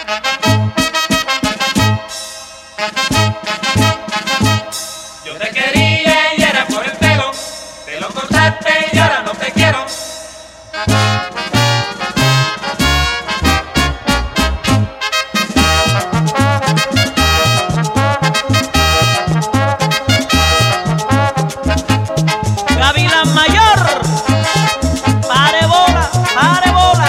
Yo te quería y era por el pelo, te lo cortaste y ahora no te quiero. Gavilán Mayor, pare bola, pare bola.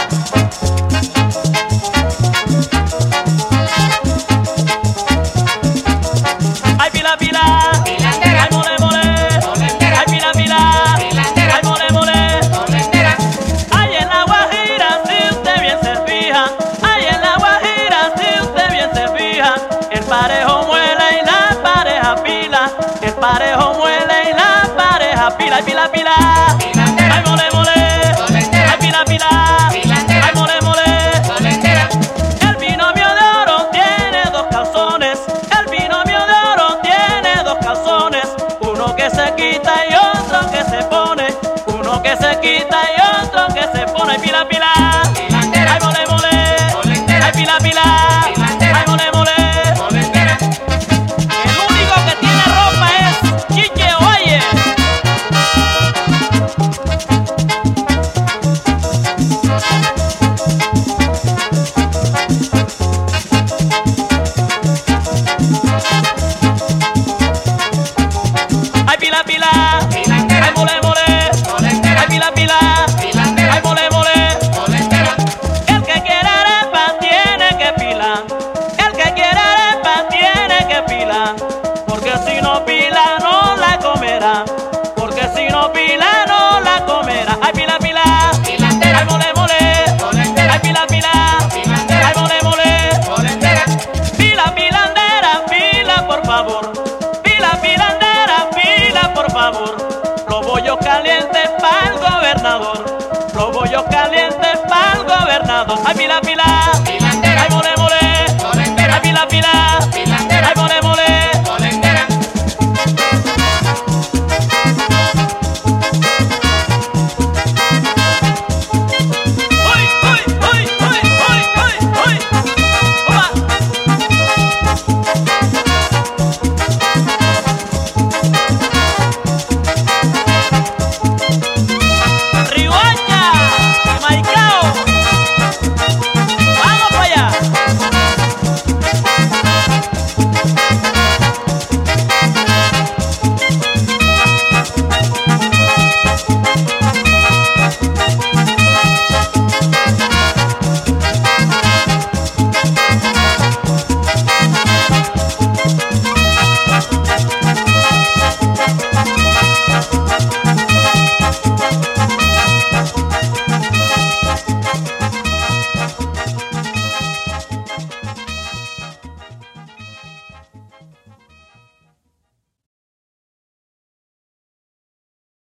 Ay, pila, pila. Pilandera, Ay, mole, mole. molendera, Ay, pila, pila. pilandera, Ay, mole, mole. molendera. Ay, en la Guajira, si usted bien se fija. Ay, en la Guajira, si usted bien se fija. El parejo muele y la pareja pila. El parejo muele y la pareja pila. Ay, pila, pila. Pilandera, Ay, mole, mole. molendera, Ay, pila, pila. pilandera, Ay, mole, mole. molendera. El binomio de oro tiene dos calzones. El binomio de oro tiene dos calzones. Uno que se quita y otro que se pone. Uno que se quita y otro que se pone. Ay, pila, pila. Pilandera, Ay, mole, mole. molendera, Ay, pila, pila. pilandera, Ay, mole, mole. molendera. El único que tiene ropa es Chiche Oye. Ay, pila, pila. Pilandera, Ay, mole, mole. molendera, Ay, pila, pila. pilandera, Ay, mole, mole. molendera. El que quiera arepa tiene que pilar. El que quiera arepa tiene que pilar. Porque si no pila no la comerá. Porque si no pila no la comerá. Ay, pila, pila. Pilandera, Ay, mole, mole. molendera, Ay, pila, pila. pilandera, Ay, mole, mole. molendera. Pila, pilandera, pila, por favor. Pila, pilandera, pila, por favor. Los bollos calientes para el gobernador. Los bollos calientes para el gobernador. Ay, pila, pila.